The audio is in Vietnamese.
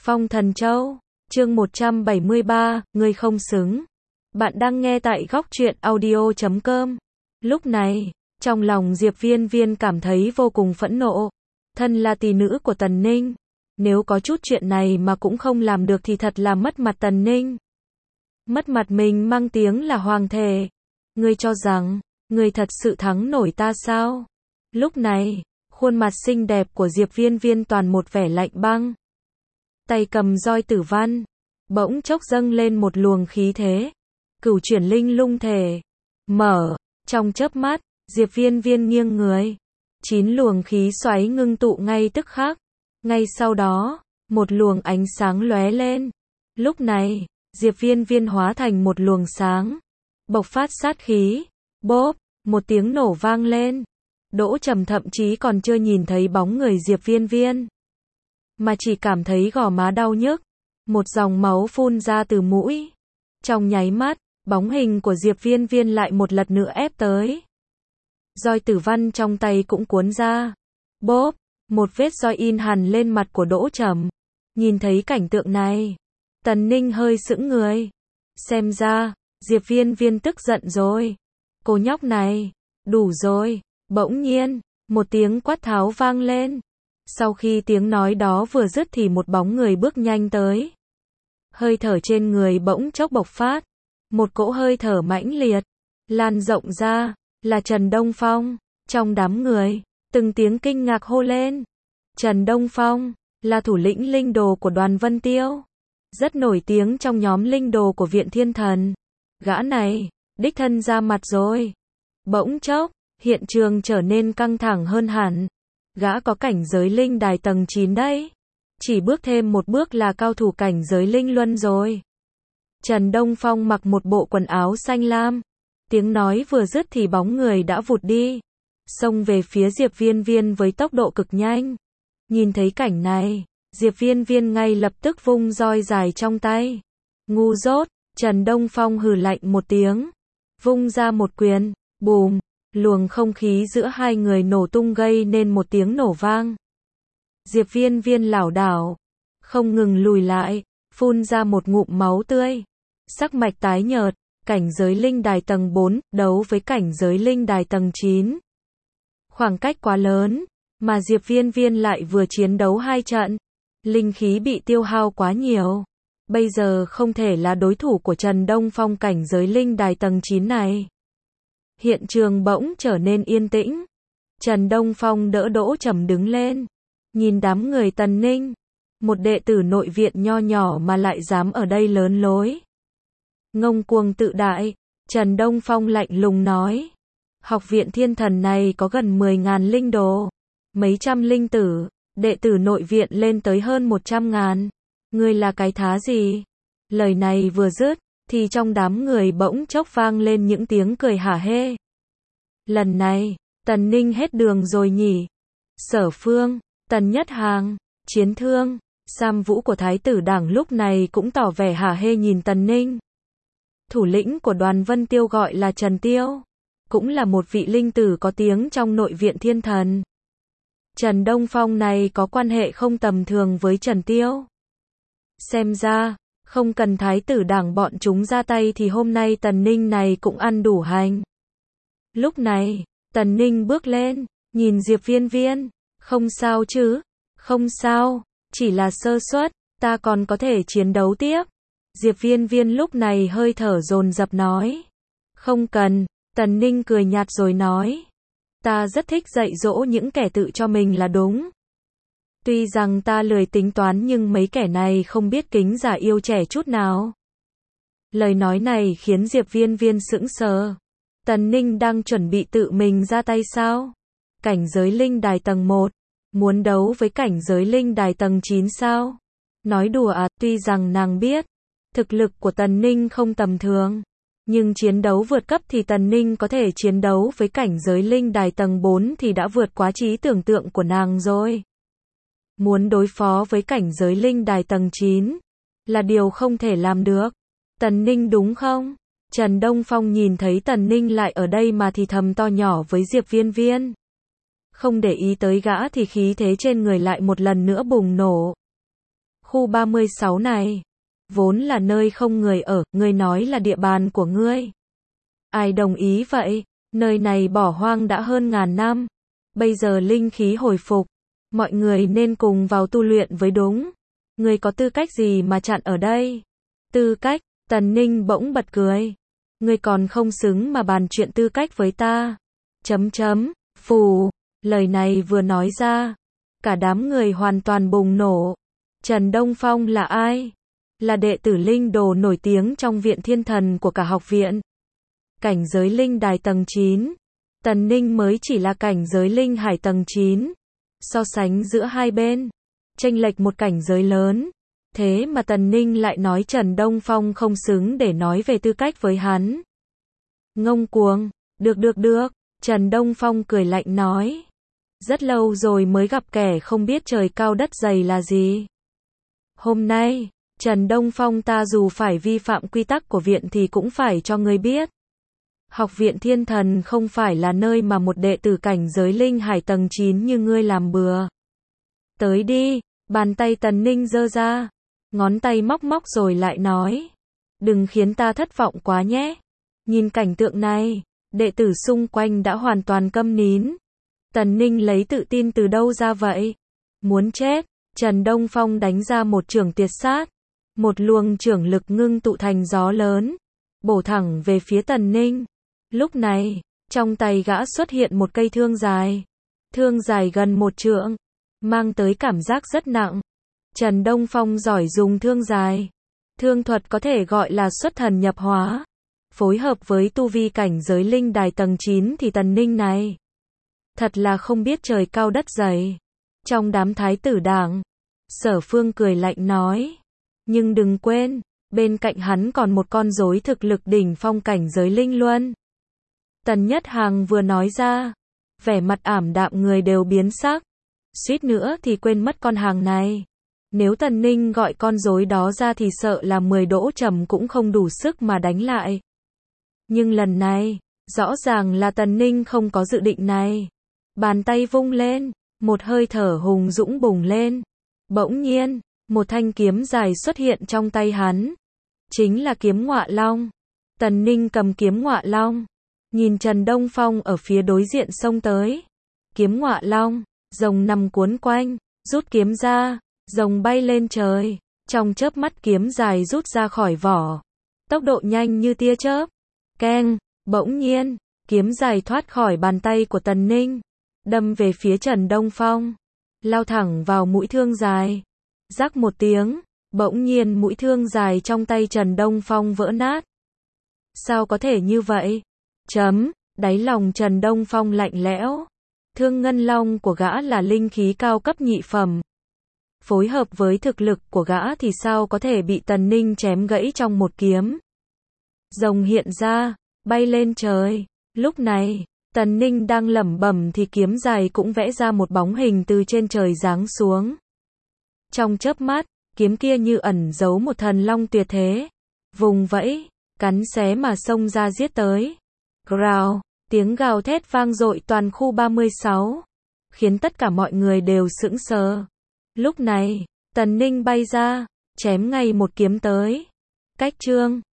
Phong Thần Châu, chương 173, ngươi không xứng. Bạn đang nghe tại góc truyện audio.com. Lúc này, trong lòng Diệp Viên Viên cảm thấy vô cùng phẫn nộ. Thân là tỷ nữ của Tần Ninh, nếu có chút chuyện này mà cũng không làm được thì thật là mất mặt Tần Ninh. Mất mặt mình mang tiếng là hoàng thể. Ngươi cho rằng, ngươi thật sự thắng nổi ta sao? Lúc này, khuôn mặt xinh đẹp của Diệp Viên Viên toàn một vẻ lạnh băng. Tay cầm roi tử văn, bỗng chốc dâng lên một luồng khí thế. Cửu chuyển linh lung thể. Mở, trong chớp mắt, Diệp Viên Viên nghiêng người. 9 luồng khí xoáy ngưng tụ ngay tức khắc. Ngay sau đó, một luồng ánh sáng lóe lên. Lúc này, Diệp Viên Viên hóa thành một luồng sáng. Bộc phát sát khí. Bốp, một tiếng nổ vang lên. Đỗ Trầm thậm chí còn chưa nhìn thấy bóng người Diệp Viên Viên, mà chỉ cảm thấy gò má đau nhức. Một dòng máu phun ra từ mũi. Trong nháy mắt, bóng hình của Diệp Viên Viên lại một lần nữa ép tới. Roi tử văn trong tay cũng cuốn ra. Bốp, một vết roi in hẳn lên mặt của Đỗ Trầm. Nhìn thấy cảnh tượng này, Tần Ninh hơi sững người. Xem ra, Diệp Viên Viên tức giận rồi. Cô nhóc này, đủ rồi. Bỗng nhiên, một tiếng quát tháo vang lên. Sau khi tiếng nói đó vừa dứt thì một bóng người bước nhanh tới. Hơi thở trên người bỗng chốc bộc phát. Một cỗ hơi thở mãnh liệt, lan rộng ra, là Trần Đông Phong. Trong đám người, từng tiếng kinh ngạc hô lên. Trần Đông Phong, là thủ lĩnh linh đồ của Đoàn Vân Tiêu. Rất nổi tiếng trong nhóm linh đồ của Viện Thiên Thần. Gã này, đích thân ra mặt rồi. Bỗng chốc, hiện trường trở nên căng thẳng hơn hẳn. Gã có cảnh giới linh đài tầng 9 đấy. Chỉ bước thêm một bước là cao thủ cảnh giới linh luân rồi. Trần Đông Phong mặc một bộ quần áo xanh lam. Tiếng nói vừa dứt thì bóng người đã vụt đi. Xông về phía Diệp Viên Viên với tốc độ cực nhanh. Nhìn thấy cảnh này, Diệp Viên Viên ngay lập tức vung roi dài trong tay. Ngu dốt, Trần Đông Phong hừ lạnh một tiếng. Vung ra một quyền, bùm. Luồng không khí giữa hai người nổ tung gây nên một tiếng nổ vang. Diệp Viên Viên lảo đảo, không ngừng lùi lại, phun ra một ngụm máu tươi. Sắc mạch tái nhợt, cảnh giới linh đài tầng 4, đấu với cảnh giới linh đài tầng 9. Khoảng cách quá lớn, mà Diệp Viên Viên lại vừa chiến đấu 2 trận. Linh khí bị tiêu hao quá nhiều. Bây giờ không thể là đối thủ của Trần Đông Phong cảnh giới linh đài tầng 9 này. Hiện trường bỗng trở nên yên tĩnh. Trần Đông Phong đỡ Đỗ Trầm đứng lên. Nhìn đám người Tần Ninh. Một đệ tử nội viện nho nhỏ mà lại dám ở đây lớn lối. Ngông cuồng tự đại. Trần Đông Phong lạnh lùng nói. Học viện Thiên Thần này có gần 10.000 linh đồ. Mấy trăm linh tử. Đệ tử nội viện lên tới hơn 100.000. Ngươi là cái thá gì? Lời này vừa dứt, thì trong đám người bỗng chốc vang lên những tiếng cười hả hê. Lần này, Tần Ninh hết đường rồi nhỉ? Sở Phương, Tần Nhất Hàng, Chiến Thương, Sam Vũ của Thái tử Đảng lúc này cũng tỏ vẻ hả hê nhìn Tần Ninh. Thủ lĩnh của Đoàn Vân Tiêu gọi là Trần Tiêu, cũng là một vị linh tử có tiếng trong nội viện Thiên Thần. Trần Đông Phong này có quan hệ không tầm thường với Trần Tiêu. Xem ra, không cần Thái tử Đảng bọn chúng ra tay thì hôm nay Tần Ninh này cũng ăn đủ hành. Lúc này, Tần Ninh bước lên, nhìn Diệp Viên Viên. Không sao chứ? Không sao, chỉ là sơ suất, ta còn có thể chiến đấu tiếp. Diệp Viên Viên lúc này hơi thở dồn dập nói. Không cần, Tần Ninh cười nhạt rồi nói. Ta rất thích dạy dỗ những kẻ tự cho mình là đúng. Tuy rằng ta lười tính toán nhưng mấy kẻ này không biết kính già yêu trẻ chút nào. Lời nói này khiến Diệp Viên Viên sững sờ. Tần Ninh đang chuẩn bị tự mình ra tay sao? Cảnh giới linh đài tầng 1, muốn đấu với cảnh giới linh đài tầng 9 sao? Nói đùa à, tuy rằng nàng biết, thực lực của Tần Ninh không tầm thường. Nhưng chiến đấu vượt cấp thì Tần Ninh có thể chiến đấu với cảnh giới linh đài tầng 4 thì đã vượt quá trí tưởng tượng của nàng rồi. Muốn đối phó với cảnh giới linh đài tầng 9 là điều không thể làm được. Tần Ninh đúng không? Trần Đông Phong nhìn thấy Tần Ninh lại ở đây mà thì thầm to nhỏ với Diệp Viên Viên. Không để ý tới gã thì khí thế trên người lại một lần nữa bùng nổ. Khu 36 này, vốn là nơi không người ở, ngươi nói là địa bàn của ngươi. Ai đồng ý vậy? Nơi này bỏ hoang đã hơn ngàn năm. Bây giờ linh khí hồi phục. Mọi người nên cùng vào tu luyện với đúng. Ngươi có tư cách gì mà chặn ở đây? Tư cách? Tần Ninh bỗng bật cười. Ngươi còn không xứng mà bàn chuyện tư cách với ta. Phù. Lời này vừa nói ra, cả đám người hoàn toàn bùng nổ. Trần Đông Phong là ai? Là đệ tử linh đồ nổi tiếng trong viện thiên thần của cả học viện. Cảnh giới linh đài tầng 9. Tần Ninh mới chỉ là cảnh giới linh hải tầng 9. So sánh giữa hai bên, chênh lệch một cảnh giới lớn. Thế mà Tần Ninh lại nói Trần Đông Phong không xứng để nói về tư cách với hắn. Ngông cuồng. Được. Trần Đông Phong cười lạnh nói. Rất lâu rồi mới gặp kẻ không biết trời cao đất dày là gì. Hôm nay, Trần Đông Phong ta dù phải vi phạm quy tắc của viện thì cũng phải cho ngươi biết. Học viện thiên thần không phải là nơi mà một đệ tử cảnh giới linh hải tầng 9 như ngươi làm bừa. Tới đi, bàn tay Tần Ninh giơ ra, ngón tay móc rồi lại nói. Đừng khiến ta thất vọng quá nhé. Nhìn cảnh tượng này, đệ tử xung quanh đã hoàn toàn câm nín. Tần Ninh lấy tự tin từ đâu ra vậy? Muốn chết. Trần Đông Phong đánh ra một chưởng tuyệt sát. Một luồng chưởng lực ngưng tụ thành gió lớn, bổ thẳng về phía Tần Ninh. Lúc này, trong tay gã xuất hiện một cây thương dài. Thương dài gần 1 trượng, mang tới cảm giác rất nặng. Trần Đông Phong giỏi dùng thương dài. Thương thuật có thể gọi là xuất thần nhập hóa. Phối hợp với tu vi cảnh giới linh đài tầng 9 thì Tần Ninh này thật là không biết trời cao đất dày. Trong đám thái tử đảng, Sở Phương cười lạnh nói. Nhưng đừng quên, bên cạnh hắn còn một con rối thực lực đỉnh phong cảnh giới linh luân. Tần Nhất Hằng vừa nói ra, vẻ mặt ảm đạm người đều biến sắc. Suýt nữa thì quên mất con hàng này. Nếu Tần Ninh gọi con rối đó ra thì sợ là 10 đỗ trầm cũng không đủ sức mà đánh lại. Nhưng lần này, rõ ràng là Tần Ninh không có dự định này. Bàn tay vung lên, một hơi thở hùng dũng bùng lên. Bỗng nhiên, một thanh kiếm dài xuất hiện trong tay hắn. Chính là kiếm Ngọa Long. Tần Ninh cầm kiếm Ngọa Long, nhìn Trần Đông Phong ở phía đối diện xông tới. Kiếm Ngọa Long, rồng nằm cuốn quanh, rút kiếm ra, rồng bay lên trời. Trong chớp mắt kiếm dài rút ra khỏi vỏ. Tốc độ nhanh như tia chớp. Keng, bỗng nhiên, kiếm dài thoát khỏi bàn tay của Tần Ninh, đâm về phía Trần Đông Phong, lao thẳng vào mũi thương dài. Rắc một tiếng, bỗng nhiên mũi thương dài trong tay Trần Đông Phong vỡ nát. Sao có thể như vậy? Đáy lòng Trần Đông Phong lạnh lẽo. Thương ngân long của gã là linh khí cao cấp nhị phẩm. Phối hợp với thực lực của gã thì sao có thể bị Tần Ninh chém gãy trong một kiếm. Rồng hiện ra, bay lên trời. Lúc này, Tần Ninh đang lẩm bẩm thì kiếm dài cũng vẽ ra một bóng hình từ trên trời giáng xuống. Trong chớp mắt, kiếm kia như ẩn giấu một thần long tuyệt thế. Vùng vẫy, cắn xé mà xông ra giết tới. Growl, tiếng gào thét vang dội toàn khu 36, khiến tất cả mọi người đều sững sờ. Lúc này, Tần Ninh bay ra, chém ngay một kiếm tới. Cách chương